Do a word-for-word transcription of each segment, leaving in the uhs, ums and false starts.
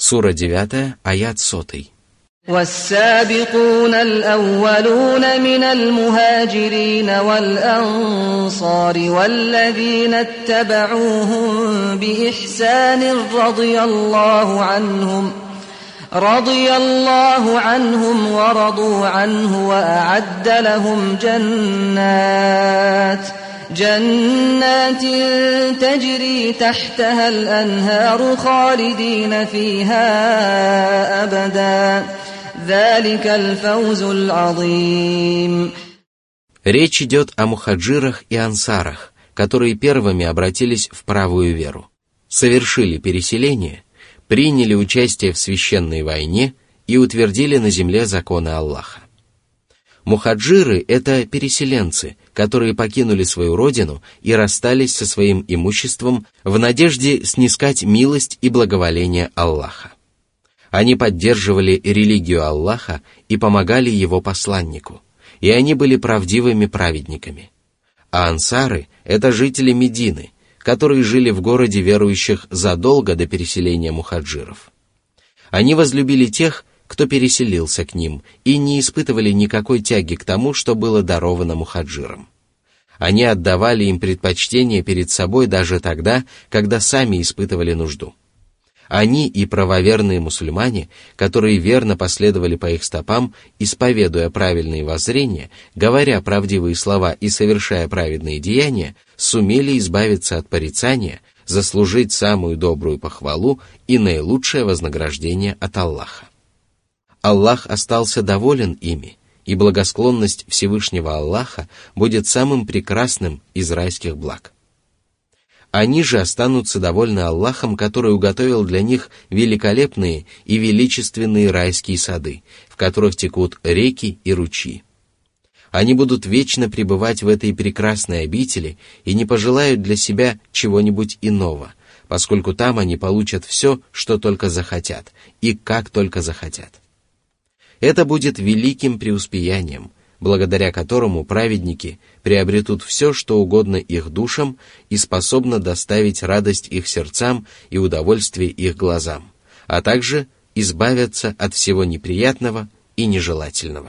Сура девятая, аят сотый. والسابقون الأولون من المهاجرين والأنصار والذين اتبعوهم بإحسان رضي الله عنهم رضي الله عنهم ورضوا عنه وأعد لهم جنات جنات تجري تحتها الأنهار خالدين فيها أبدا ذلك الفوز العظيم. Речь идет о мухаджирах и ансарах, которые первыми обратились в правую веру, совершили переселение, приняли участие в священной войне и утвердили на земле законы Аллаха. Мухаджиры – это переселенцы, которые покинули свою родину и расстались со своим имуществом в надежде снискать милость и благоволение Аллаха. Они поддерживали религию Аллаха и помогали его посланнику, и они были правдивыми праведниками. А ансары – это жители Медины, которые жили в городе верующих задолго до переселения мухаджиров. Они возлюбили тех, кто переселился к ним, и не испытывали никакой тяги к тому, что было даровано мухаджирам. Они отдавали им предпочтение перед собой даже тогда, когда сами испытывали нужду. Они и правоверные мусульмане, которые верно последовали по их стопам, исповедуя правильные воззрения, говоря правдивые слова и совершая праведные деяния, сумели избавиться от порицания, заслужить самую добрую похвалу и наилучшее вознаграждение от Аллаха. Аллах остался доволен ими, и благосклонность Всевышнего Аллаха будет самым прекрасным из райских благ. Они же останутся довольны Аллахом, который уготовил для них великолепные и величественные райские сады, в которых текут реки и ручьи. Они будут вечно пребывать в этой прекрасной обители и не пожелают для себя чего-нибудь иного, поскольку там они получат все, что только захотят, и как только захотят. Это будет великим преуспеянием, благодаря которому праведники приобретут все, что угодно их душам и способно доставить радость их сердцам и удовольствие их глазам, а также избавятся от всего неприятного и нежелательного.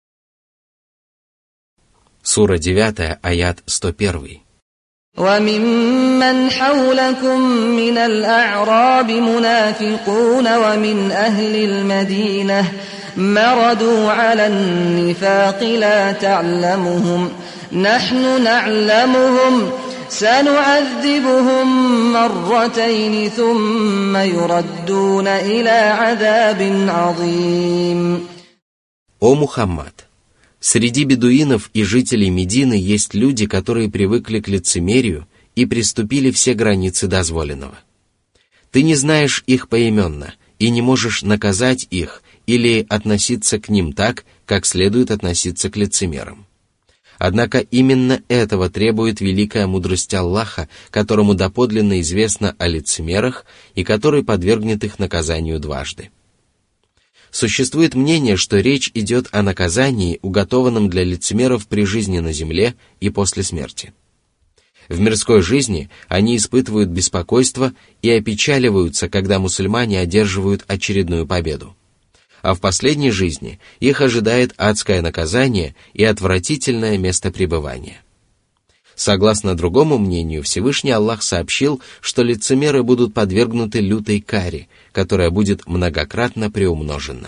Сура девятая, аят сто один. وَمِمَّنْ حَوْلَكُمْ مِنَ الْأَعْرَابِ مُنَافِقُونَ وَمِنْ أَهْلِ الْمَدِينَةِ مَرَدُوا عَلَى النِّفَاقِ لَا تَعْلَمُهُمْ نَحْنُ نَعْلَمُهُمْ سَنُعَذِّبُهُمْ مَرَّتَيْنِ ثُمَّ يُرَدُّونَ إِلَى عَذَابٍ عَظِيمٍ. О Мухаммад! Среди бедуинов и жителей Медины есть люди, которые привыкли к лицемерию и приступили все границы дозволенного. Ты не знаешь их поименно и не можешь наказать их или относиться к ним так, как следует относиться к лицемерам. Однако именно этого требует великая мудрость Аллаха, которому доподлинно известно о лицемерах и который подвергнет их наказанию дважды. Существует мнение, что речь идет о наказании, уготованном для лицемеров при жизни на земле и после смерти. В мирской жизни они испытывают беспокойство и опечаливаются, когда мусульмане одерживают очередную победу. А в последней жизни их ожидает адское наказание и отвратительное место пребывания. Согласно другому мнению, Всевышний Аллах сообщил, что лицемеры будут подвергнуты лютой каре, которая будет многократно приумножена.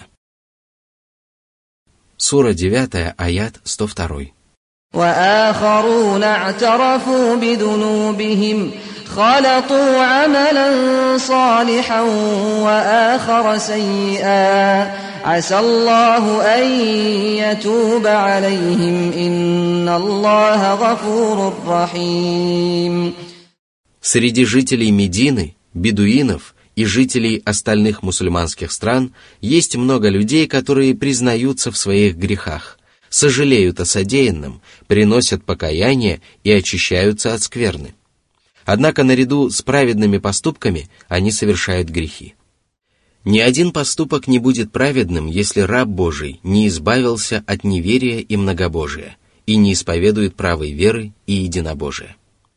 Сура девятая, аят сто два. وآخرون اعترفوا بذنوبهم خلطوا عملا صالحا وآخر سيئا عسى الله أن يتوب عليهم إن الله غفور رحيم. Среди жителей Медины, бедуинов и жителей остальных мусульманских стран есть много людей, которые признаются в своих грехах, сожалеют о содеянном, приносят покаяние и очищаются от скверны. Однако наряду с праведными поступками они совершают грехи. Ни один поступок не будет праведным, если раб Божий не избавился от неверия и многобожия и не исповедует правой веры и единобожия.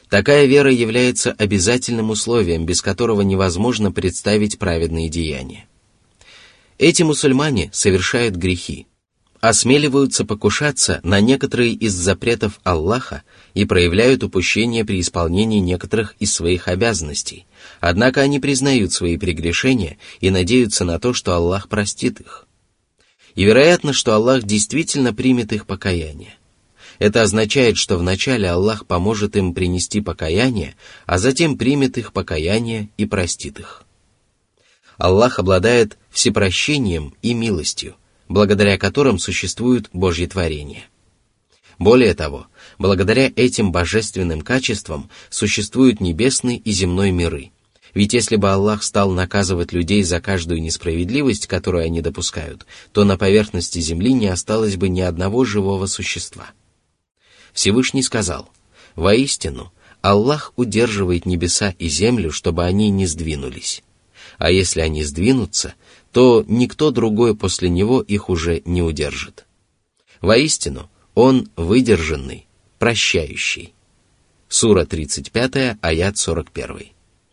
Такая вера является обязательным условием, без которого невозможно представить праведные деяния. Эти мусульмане совершают грехи, осмеливаются покушаться на некоторые из запретов Аллаха и проявляют упущение при исполнении некоторых из своих обязанностей, однако они признают свои прегрешения и надеются на то, что Аллах простит их. И вероятно, что Аллах действительно примет их покаяние. Это означает, что вначале Аллах поможет им принести покаяние, а затем примет их покаяние и простит их. Аллах обладает всепрощением и милостью, благодаря которым существуют Божьи творения. Более того, благодаря этим божественным качествам существуют небесный и земной миры. Ведь если бы Аллах стал наказывать людей за каждую несправедливость, которую они допускают, то на поверхности земли не осталось бы ни одного живого существа. Всевышний сказал: «Воистину, Аллах удерживает небеса и землю, чтобы они не сдвинулись. А если они сдвинутся, то никто другой после него их уже не удержит. Воистину, Он выдержанный, прощающий». Сура тридцать пять, аят сорок один.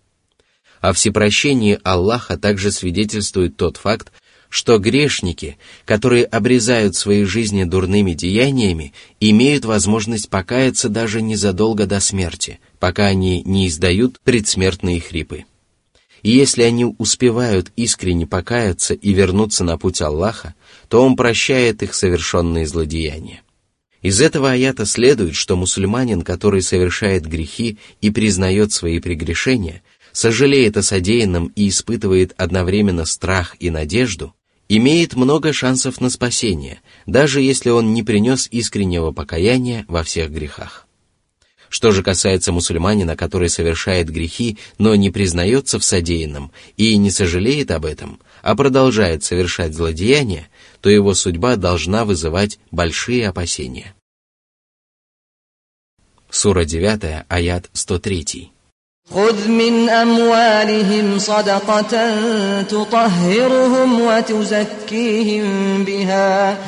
О всепрощении Аллаха также свидетельствует тот факт, что грешники, которые обрезают свои жизни дурными деяниями, имеют возможность покаяться даже незадолго до смерти, пока они не издают предсмертные хрипы. И если они успевают искренне покаяться и вернуться на путь Аллаха, то Он прощает их совершенные злодеяния. Из этого аята следует, что мусульманин, который совершает грехи и признает свои прегрешения, сожалеет о содеянном и испытывает одновременно страх и надежду, имеет много шансов на спасение, даже если он не принес искреннего покаяния во всех грехах. Что же касается мусульманина, который совершает грехи, но не признается в содеянном и не сожалеет об этом, а продолжает совершать злодеяния, то его судьба должна вызывать большие опасения. Сура девять, аят сто три. خذ من أموالهم صدقة تطهرهم وتزكيهم بها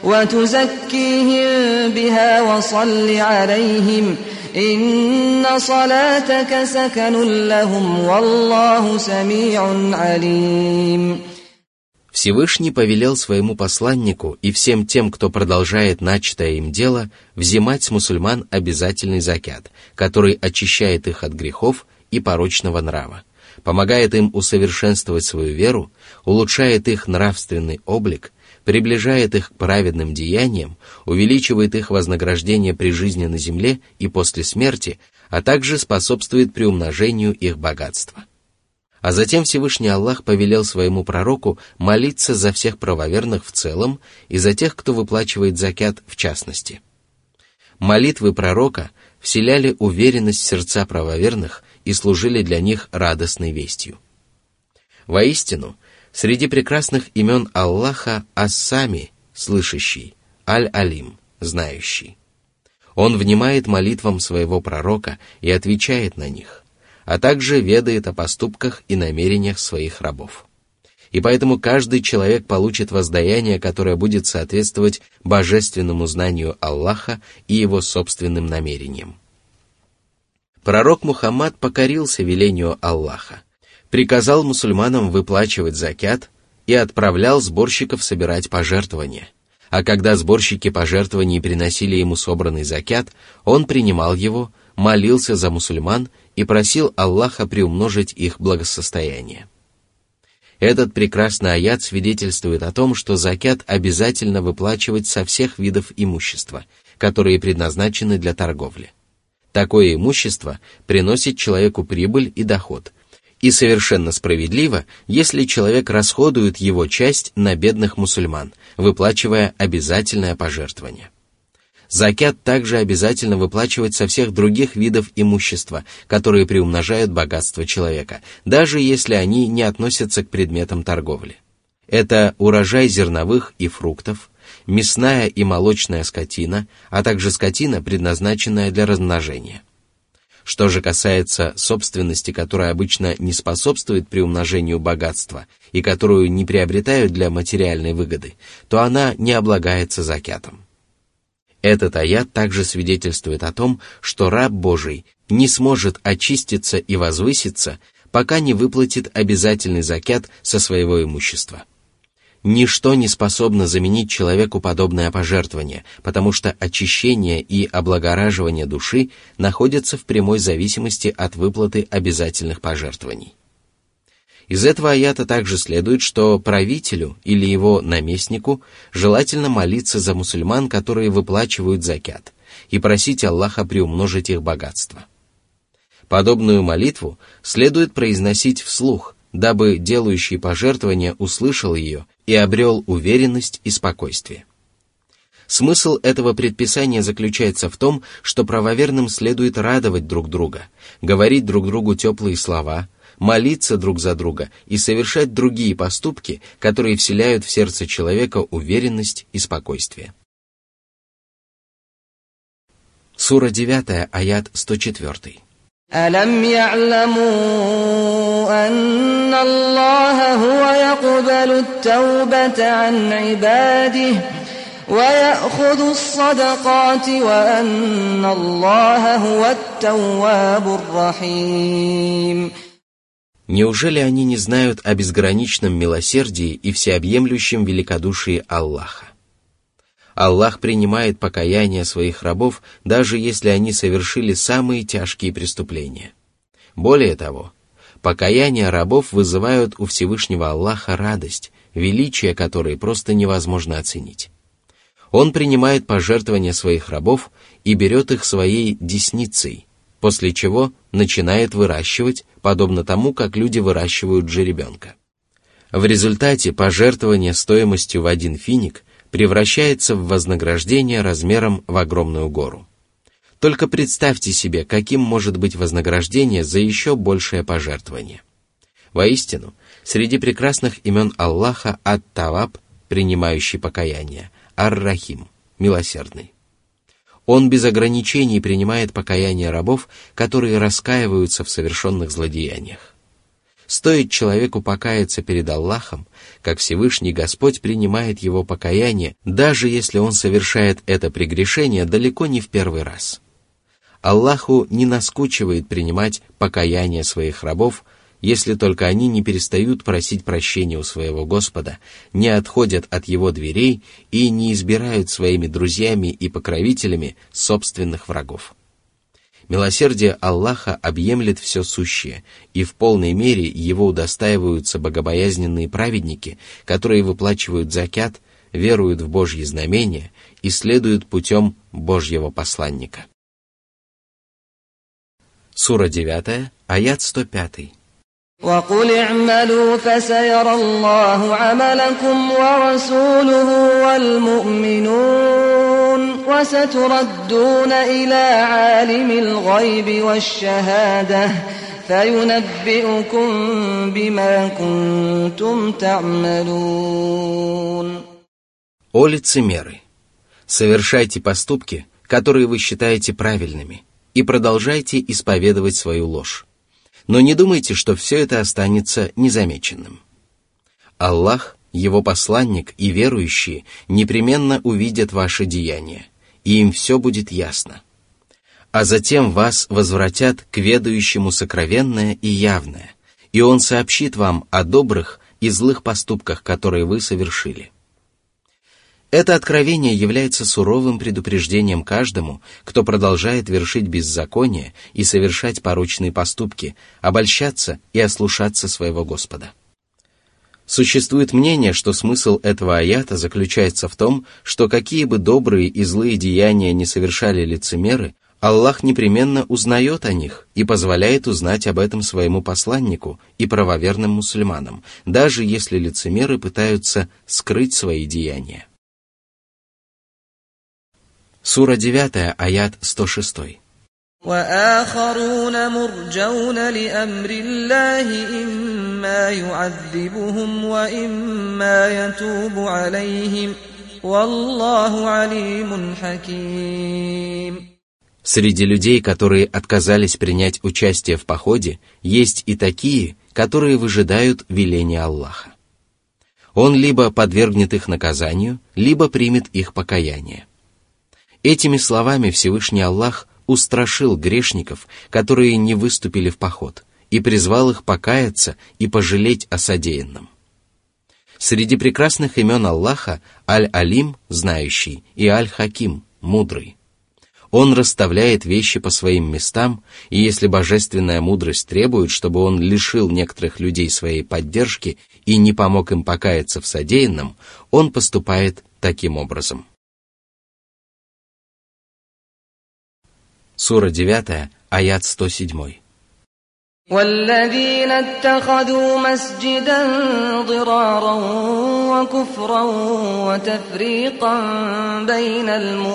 وتزكيهم بها وصل عليهم إن صلاتك سكن لهم والله سميع عليم. Всевышний повелел своему посланнику и всем тем, кто продолжает начатое им дело, взимать с мусульман обязательный закят, который очищает их от грехов и порочного нрава, помогает им усовершенствовать свою веру, улучшает их нравственный облик, приближает их к праведным деяниям, увеличивает их вознаграждение при жизни на земле и после смерти, а также способствует приумножению их богатства. А затем Всевышний Аллах повелел своему пророку молиться за всех правоверных в целом и за тех, кто выплачивает закят в частности. Молитвы пророка вселяли уверенность в сердца правоверных и служили для них радостной вестью. Воистину, среди прекрасных имен Аллаха Ас-Сами, слышащий, Аль-Алим, знающий. Он внимает молитвам своего пророка и отвечает на них, а также ведает о поступках и намерениях своих рабов. И поэтому каждый человек получит воздаяние, которое будет соответствовать божественному знанию Аллаха и его собственным намерениям. Пророк Мухаммад покорился велению Аллаха, приказал мусульманам выплачивать закят и отправлял сборщиков собирать пожертвования. А когда сборщики пожертвований приносили ему собранный закят, он принимал его, молился за мусульман и просил Аллаха приумножить их благосостояние. Этот прекрасный аят свидетельствует о том, что закят обязательно выплачивать со всех видов имущества, которые предназначены для торговли. Такое имущество приносит человеку прибыль и доход, и совершенно справедливо, если человек расходует его часть на бедных мусульман, выплачивая обязательное пожертвование. Закят также обязательно выплачивать со всех других видов имущества, которые приумножают богатство человека, даже если они не относятся к предметам торговли. Это урожай зерновых и фруктов, мясная и молочная скотина, а также скотина, предназначенная для размножения. Что же касается собственности, которая обычно не способствует приумножению богатства и которую не приобретают для материальной выгоды, то она не облагается закятом. Этот аят также свидетельствует о том, что раб Божий не сможет очиститься и возвыситься, пока не выплатит обязательный закят со своего имущества. Ничто не способно заменить человеку подобное пожертвование, потому что очищение и облагораживание души находятся в прямой зависимости от выплаты обязательных пожертвований. Из этого аята также следует, что правителю или его наместнику желательно молиться за мусульман, которые выплачивают закят, и просить Аллаха приумножить их богатство. Подобную молитву следует произносить вслух, дабы делающий пожертвование услышал ее и обрел уверенность и спокойствие. Смысл этого предписания заключается в том, что правоверным следует радовать друг друга, говорить друг другу теплые слова, молиться друг за друга и совершать другие поступки, которые вселяют в сердце человека уверенность и спокойствие. Сура девять, аят сто четыре. أَلَمْ يَعْلَمُوا أَنَّ اللَّهَ هُوَ يَقْبَلُ التَّوْبَةَ عَنْ عِبَادِهِ وَيَأْخُذُ الصَّدَقَاتِ وَأَنَّ اللَّهَ هُوَ التَّوَّابُ الرَّحِيمُ. Неужели они не знают о безграничном милосердии и всеобъемлющем великодушии Аллаха? Аллах принимает покаяние своих рабов, даже если они совершили самые тяжкие преступления. Более того, покаяние рабов вызывают у Всевышнего Аллаха радость, величие которой просто невозможно оценить. Он принимает пожертвования своих рабов и берет их своей десницей, после чего начинает выращивать, подобно тому, как люди выращивают жеребенка. В результате пожертвование стоимостью в один финик превращается в вознаграждение размером в огромную гору. Только представьте себе, каким может быть вознаграждение за еще большее пожертвование. Воистину, среди прекрасных имен Аллаха Ат-Таваб, принимающий покаяние, Ар-Рахим, милосердный. Он без ограничений принимает покаяние рабов, которые раскаиваются в совершенных злодеяниях. Стоит человеку покаяться перед Аллахом, как Всевышний Господь принимает его покаяние, даже если он совершает это прегрешение далеко не в первый раз. Аллаху не наскучивает принимать покаяние своих рабов, если только они не перестают просить прощения у своего Господа, не отходят от его дверей и не избирают своими друзьями и покровителями собственных врагов. Милосердие Аллаха объемлет все сущее, и в полной мере его удостаиваются богобоязненные праведники, которые выплачивают закят, веруют в Божьи знамения и следуют путем Божьего посланника. Сура девять, аят сто пять. وَقُلِ اعْمَلُوا فَسَيَرَى اللَّهُ عَمَلَكُمْ وَرَسُولُهُ وَالْمُؤْمِنُونَ وَسَتُرَدُّونَ إِلَى عَالِمِ الْغَيْبِ وَالشَّهَادَةِ فَيُنَبِّئُكُم بِمَا كُنتُمْ تَعْمَلُونَ. О лицемеры! Совершайте поступки, которые вы считаете правильными, и продолжайте исповедовать свою ложь. Но не думайте, что все это останется незамеченным. Аллах, Его посланник и верующие непременно увидят ваши деяния, и им все будет ясно. А затем вас возвратят к ведающему сокровенное и явное, и Он сообщит вам о добрых и злых поступках, которые вы совершили. Это откровение является суровым предупреждением каждому, кто продолжает вершить беззаконие и совершать порочные поступки, обольщаться и ослушаться своего Господа. Существует мнение, что смысл этого аята заключается в том, что какие бы добрые и злые деяния не совершали лицемеры, Аллах непременно узнает о них и позволяет узнать об этом своему посланнику и правоверным мусульманам, даже если лицемеры пытаются скрыть свои деяния. Сура девять, аят сто шесть. وآخرون مرجون لأمر الله إما يعذبهم وإما يتوب عليهم والله عليم حكيم. Среди людей, которые отказались принять участие в походе, есть и такие, которые выжидают веления Аллаха. Он либо подвергнет их наказанию, либо примет их покаяние. Этими словами Всевышний Аллах устрашил грешников, которые не выступили в поход, и призвал их покаяться и пожалеть о содеянном. Среди прекрасных имен Аллаха Аль-Алим, знающий, и Аль-Хаким, мудрый. Он расставляет вещи по своим местам, и если божественная мудрость требует, чтобы он лишил некоторых людей своей поддержки и не помог им покаяться в содеянном, он поступает таким образом. Сура девятая, аят сто семь. والذين اتخذوا مسجدا ضرارا وكفرا وتفريقا بين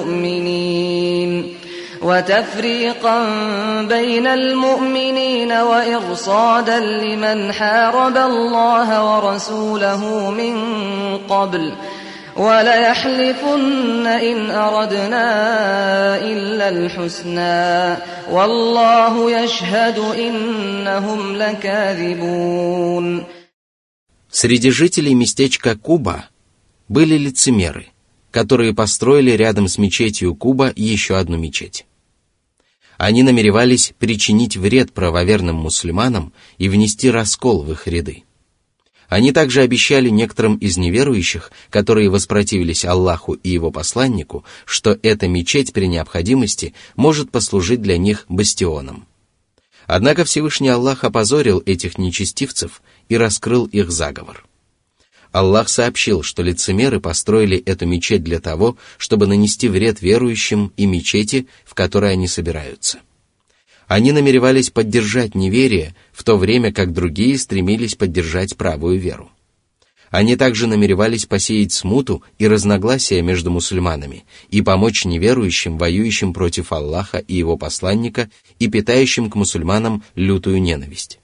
المؤمنين وتفريقا بين المؤمنين وإرصادا لمن حارب الله ورسوله من قبل وَلَيَحْلِفُنَّ إِنْ أَرَدْنَا إِلَّا الْحُسْنَى وَاللَّهُ يَشْهَدُ إِنَّهُمْ لَكَاذِبُونَ. Среди жителей местечка Куба были лицемеры, которые построили рядом с мечетью Куба еще одну мечеть. Они намеревались причинить вред правоверным мусульманам и внести раскол в их ряды. Они также обещали некоторым из неверующих, которые воспротивились Аллаху и его посланнику, что эта мечеть при необходимости может послужить для них бастионом. Однако Всевышний Аллах опозорил этих нечестивцев и раскрыл их заговор. Аллах сообщил, что лицемеры построили эту мечеть для того, чтобы нанести вред верующим и мечети, в которой они собираются. Они намеревались поддержать неверие, в то время как другие стремились поддержать правую веру. Они также намеревались посеять смуту и разногласия между мусульманами и помочь неверующим, воюющим против Аллаха и его посланника и питающим к мусульманам лютую ненависть.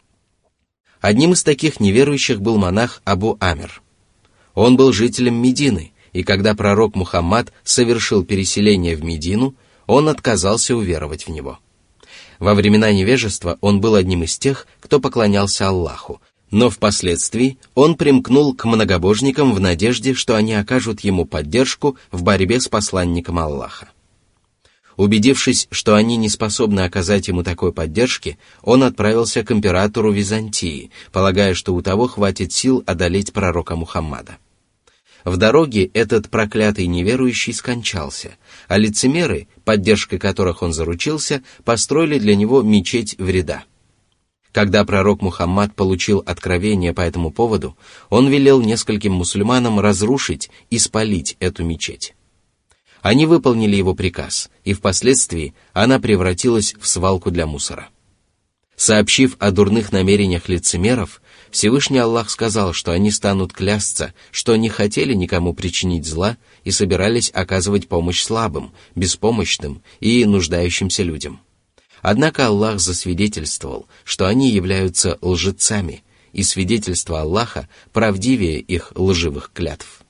Одним из таких неверующих был монах Абу Амир. Он был жителем Медины, и когда пророк Мухаммад совершил переселение в Медину, он отказался уверовать в него. Во времена невежества он был одним из тех, кто поклонялся Аллаху, но впоследствии он примкнул к многобожникам в надежде, что они окажут ему поддержку в борьбе с посланником Аллаха. Убедившись, что они не способны оказать ему такой поддержки, он отправился к императору Византии, полагая, что у того хватит сил одолеть пророка Мухаммада. В дороге этот проклятый неверующий скончался, а лицемеры, поддержкой которых он заручился, построили для него мечеть вреда. Когда пророк Мухаммад получил откровение по этому поводу, он велел нескольким мусульманам разрушить и спалить эту мечеть. Они выполнили его приказ, и впоследствии она превратилась в свалку для мусора. Сообщив о дурных намерениях лицемеров, Всевышний Аллах сказал, что они станут клясться, что не хотели никому причинить зла и собирались оказывать помощь слабым, беспомощным и нуждающимся людям. Однако Аллах засвидетельствовал, что они являются лжецами, и свидетельство Аллаха правдивее их лживых клятв.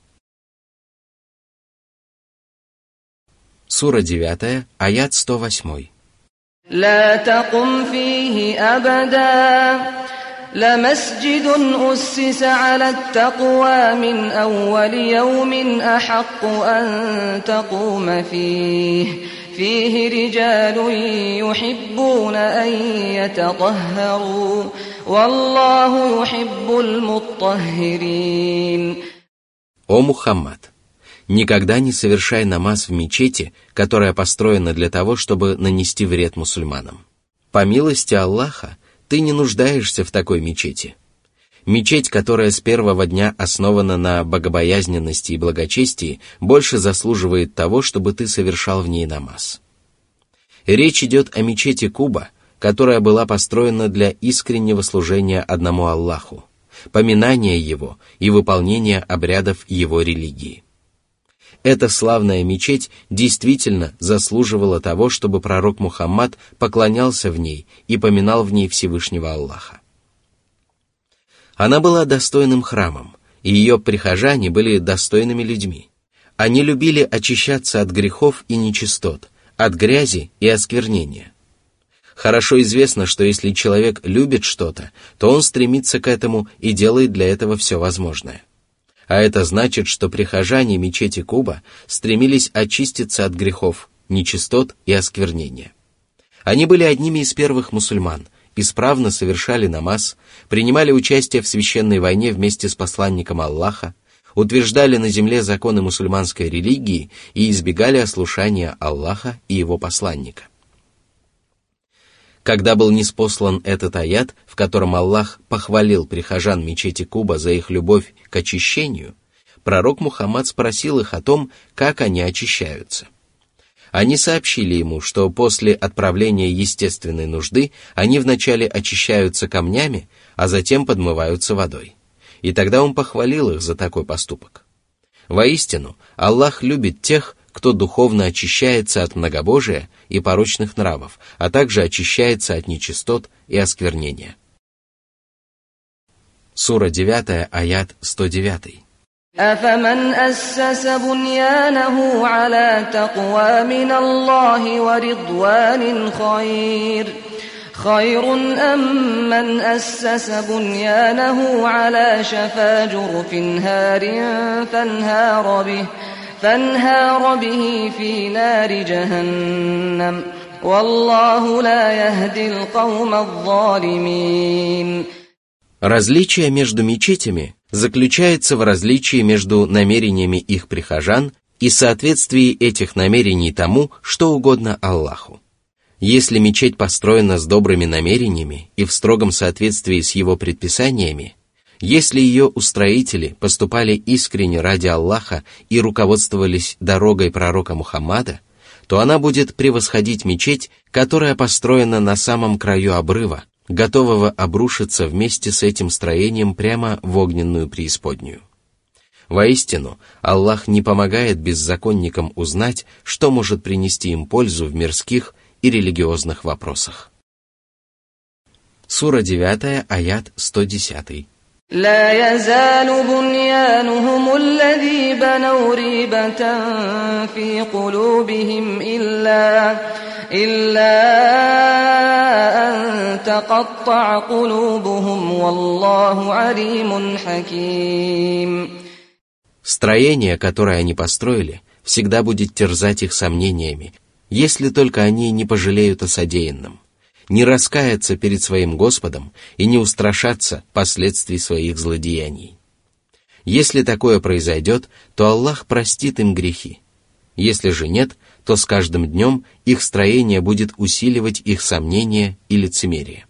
Сура девятая, аят сто восемь. لا تقم فيه أبدا لمسجد أسس على التقوى من أول يوم أحق أن تقوم فيه فيه رجال يحبون أن يتطهروا والله يحب المطهرين. О Мухаммад! Никогда не совершай намаз в мечети, которая построена для того, чтобы нанести вред мусульманам. По милости Аллаха, ты не нуждаешься в такой мечети. Мечеть, которая с первого дня основана на богобоязненности и благочестии, больше заслуживает того, чтобы ты совершал в ней намаз. Речь идет о мечети Куба, которая была построена для искреннего служения одному Аллаху, поминания Его и выполнения обрядов Его религии. Эта славная мечеть действительно заслуживала того, чтобы пророк Мухаммад поклонялся в ней и поминал в ней Всевышнего Аллаха. Она была достойным храмом, и ее прихожане были достойными людьми. Они любили очищаться от грехов и нечистот, от грязи и осквернения. Хорошо известно, что если человек любит что-то, то он стремится к этому и делает для этого все возможное. А это значит, что прихожане мечети Куба стремились очиститься от грехов, нечистот и осквернения. Они были одними из первых мусульман, исправно совершали намаз, принимали участие в священной войне вместе с посланником Аллаха, утверждали на земле законы мусульманской религии и избегали ослушания Аллаха и его посланника. Когда был ниспослан этот аят, в котором Аллах похвалил прихожан мечети Куба за их любовь к очищению, пророк Мухаммад спросил их о том, как они очищаются. Они сообщили ему, что после отправления естественной нужды они вначале очищаются камнями, а затем подмываются водой. И тогда он похвалил их за такой поступок. Воистину, Аллах любит тех, кто духовно очищается от многобожия и порочных нравов, а также очищается от нечистот и осквернения. Сура девять, аят сто девять. أفمن أسس بنيانه على تقوى من الله ورضوان خير خير أم من أسس بنيانه على شفا جرف هار فانهار به فانهار به في نار جهنم والله لا يهدي القوم الظالمين. Различие между мечетями заключается в различии между намерениями их прихожан и соответствии этих намерений тому, что угодно Аллаху. Если мечеть построена с добрыми намерениями и в строгом соответствии с его предписаниями, если ее устроители поступали искренне ради Аллаха и руководствовались дорогой пророка Мухаммада, то она будет превосходить мечеть, которая построена на самом краю обрыва, готового обрушиться вместе с этим строением прямо в огненную преисподнюю. Воистину, Аллах не помогает беззаконникам узнать, что может принести им пользу в мирских и религиозных вопросах. Сура девять, аят сто десять. لا يزال بنيانهم الذي بنوا ريبة في قلوبهم إلا إلا أن تقطع قلوبهم والله عليم حكيم. Строение, которое они построили, всегда будет терзать их сомнениями, если только они не пожалеют о содеянном, не раскаяться перед своим Господом и не устрашаться последствий своих злодеяний. Если такое произойдет, то Аллах простит им грехи. Если же нет, то с каждым днем их строение будет усиливать их сомнения и лицемерие.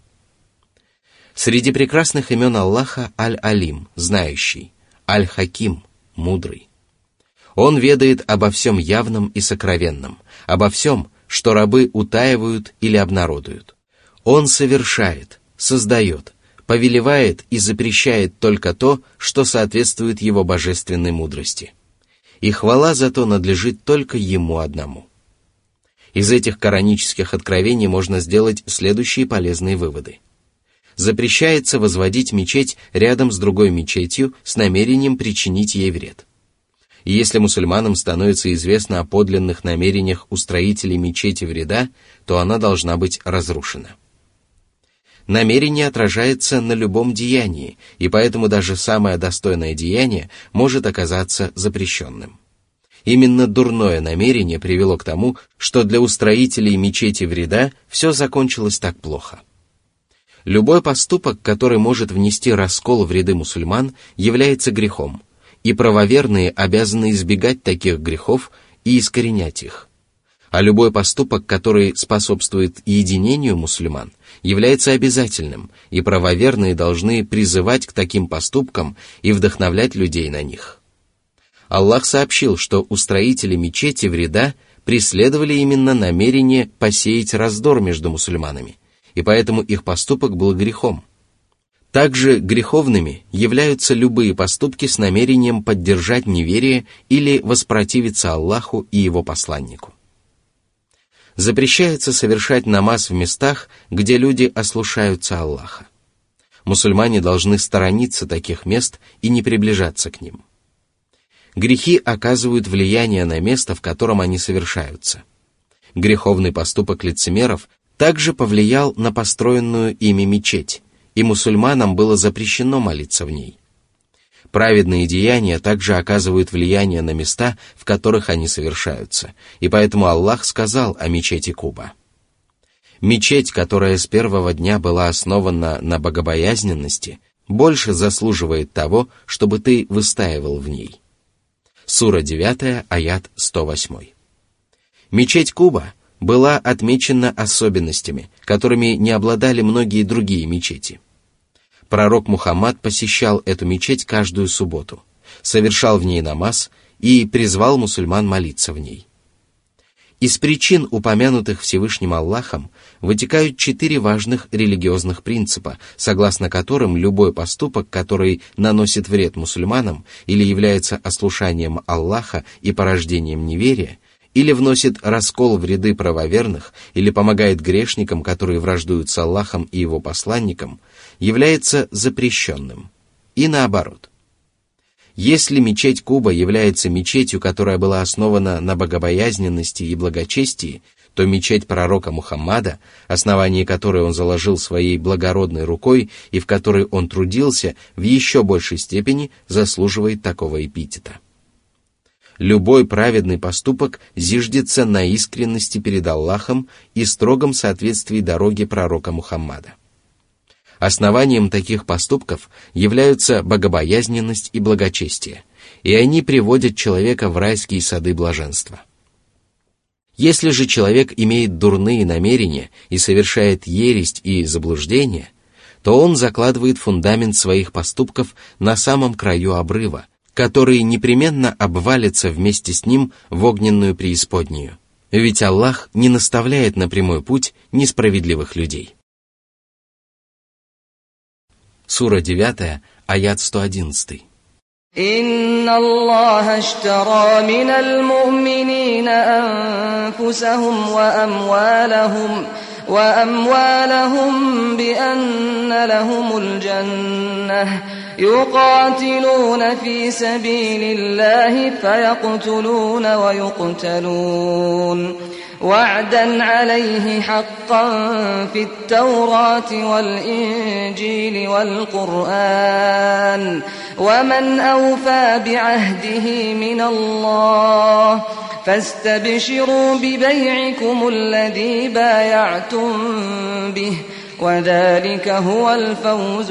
Среди прекрасных имен Аллаха Аль-Алим, знающий, Аль-Хаким, мудрый. Он ведает обо всем явном и сокровенном, обо всем, что рабы утаивают или обнародуют. Он совершает, создает, повелевает и запрещает только то, что соответствует его божественной мудрости. И хвала за то надлежит только ему одному. Из этих коранических откровений можно сделать следующие полезные выводы. Запрещается возводить мечеть рядом с другой мечетью с намерением причинить ей вред. И если мусульманам становится известно о подлинных намерениях устроителей мечети вреда, то она должна быть разрушена. Намерение отражается на любом деянии, и поэтому даже самое достойное деяние может оказаться запрещенным. Именно дурное намерение привело к тому, что для устроителей мечети вреда все закончилось так плохо. Любой поступок, который может внести раскол в ряды мусульман, является грехом, и правоверные обязаны избегать таких грехов и искоренять их. А любой поступок, который способствует единению мусульман, является обязательным, и правоверные должны призывать к таким поступкам и вдохновлять людей на них. Аллах сообщил, что устроители мечети вреда преследовали именно намерение посеять раздор между мусульманами, и поэтому их поступок был грехом. Также греховными являются любые поступки с намерением поддержать неверие или воспротивиться Аллаху и его посланнику. Запрещается совершать намаз в местах, где люди ослушаются Аллаха. Мусульмане должны сторониться таких мест и не приближаться к ним. Грехи оказывают влияние на место, в котором они совершаются. Греховный поступок лицемеров также повлиял на построенную ими мечеть, и мусульманам было запрещено молиться в ней. Праведные деяния также оказывают влияние на места, в которых они совершаются, и поэтому Аллах сказал о мечети Куба: «Мечеть, которая с первого дня была основана на богобоязненности, больше заслуживает того, чтобы ты выстаивал в ней». Сура девять, аят сто восемь. Мечеть Куба была отмечена особенностями, которыми не обладали многие другие мечети. Пророк Мухаммад посещал эту мечеть каждую субботу, совершал в ней намаз и призвал мусульман молиться в ней. Из причин, упомянутых Всевышним Аллахом, вытекают четыре важных религиозных принципа, согласно которым любой поступок, который наносит вред мусульманам или является ослушанием Аллаха и порождением неверия, или вносит раскол в ряды правоверных, или помогает грешникам, которые враждуют с Аллахом и его посланником, является запрещенным. И наоборот. Если мечеть Куба является мечетью, которая была основана на богобоязненности и благочестии, то мечеть пророка Мухаммада, основание которой он заложил своей благородной рукой и в которой он трудился, в еще большей степени заслуживает такого эпитета. Любой праведный поступок зиждется на искренности перед Аллахом и строгом соответствии дороге пророка Мухаммада. Основанием таких поступков являются богобоязненность и благочестие, и они приводят человека в райские сады блаженства. Если же человек имеет дурные намерения и совершает ересь и заблуждение, то он закладывает фундамент своих поступков на самом краю обрыва, который непременно обвалится вместе с ним в огненную преисподнюю. Ведь Аллах не наставляет на прямой путь несправедливых людей. Сура девять, аят сто одиннадцать. إن الله اشترى من المؤمنين أنفسهم وأموالهم وأموالهم بأن لهم الجنة يقاتلون في سبيل الله فيقتلون ويقتلون وعدا عليه حقا في التوراة والإنجيل والقرآن ومن أوفى بعهده من الله فاستبشروا ببيعكم الذي بايعتم به وذلك هو الفوز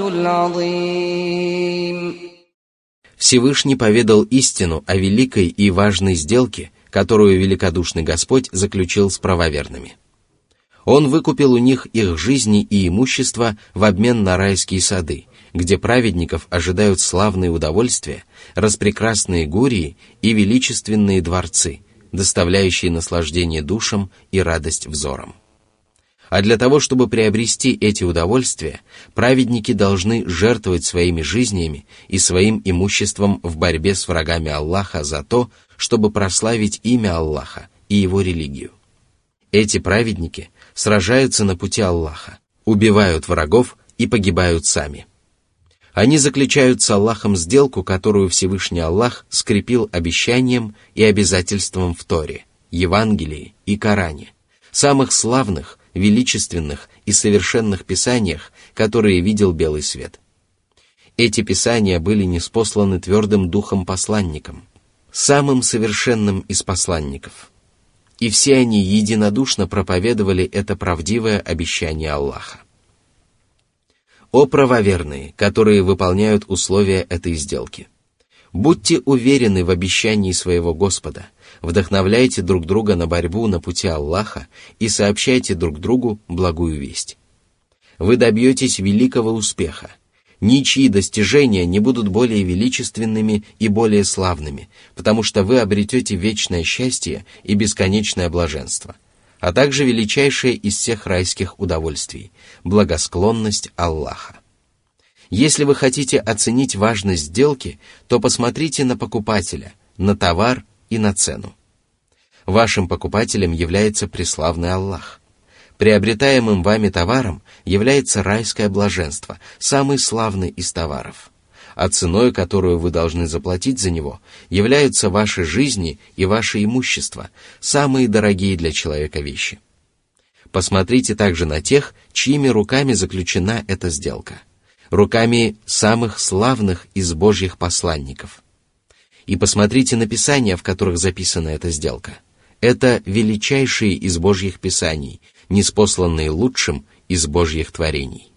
العظيم. Всевышний поведал истину о великой и важной сделке, которую великодушный Господь заключил с правоверными. Он выкупил у них их жизни и имущество в обмен на райские сады, где праведников ожидают славные удовольствия, распрекрасные гурии и величественные дворцы, доставляющие наслаждение душам и радость взорам. А для того, чтобы приобрести эти удовольствия, праведники должны жертвовать своими жизнями и своим имуществом в борьбе с врагами Аллаха за то, чтобы прославить имя Аллаха и его религию. Эти праведники сражаются на пути Аллаха, убивают врагов и погибают сами. Они заключают с Аллахом сделку, которую Всевышний Аллах скрепил обещанием и обязательством в Торе, Евангелии и Коране, самых славных, величественных и совершенных писаниях, которые видел белый свет. Эти писания были ниспосланы твердым духом посланникам, самым совершенным из посланников. И все они единодушно проповедовали это правдивое обещание Аллаха. О правоверные, которые выполняют условия этой сделки! Будьте уверены в обещании своего Господа, вдохновляйте друг друга на борьбу на пути Аллаха и сообщайте друг другу благую весть. Вы добьетесь великого успеха. Ничьи достижения не будут более величественными и более славными, потому что вы обретете вечное счастье и бесконечное блаженство, а также величайшее из всех райских удовольствий – благосклонность Аллаха. Если вы хотите оценить важность сделки, то посмотрите на покупателя, на товар и на цену. Вашим покупателем является преславный Аллах. Приобретаемым вами товаром является райское блаженство, самый славный из товаров. А ценой, которую вы должны заплатить за него, являются ваши жизни и ваше имущество, самые дорогие для человека вещи. Посмотрите также на тех, чьими руками заключена эта сделка. руками самых славных из Божьих посланников. И посмотрите на писания, в которых записана эта сделка. Это величайшие из Божьих писаний, ниспосланные лучшим из Божьих творений.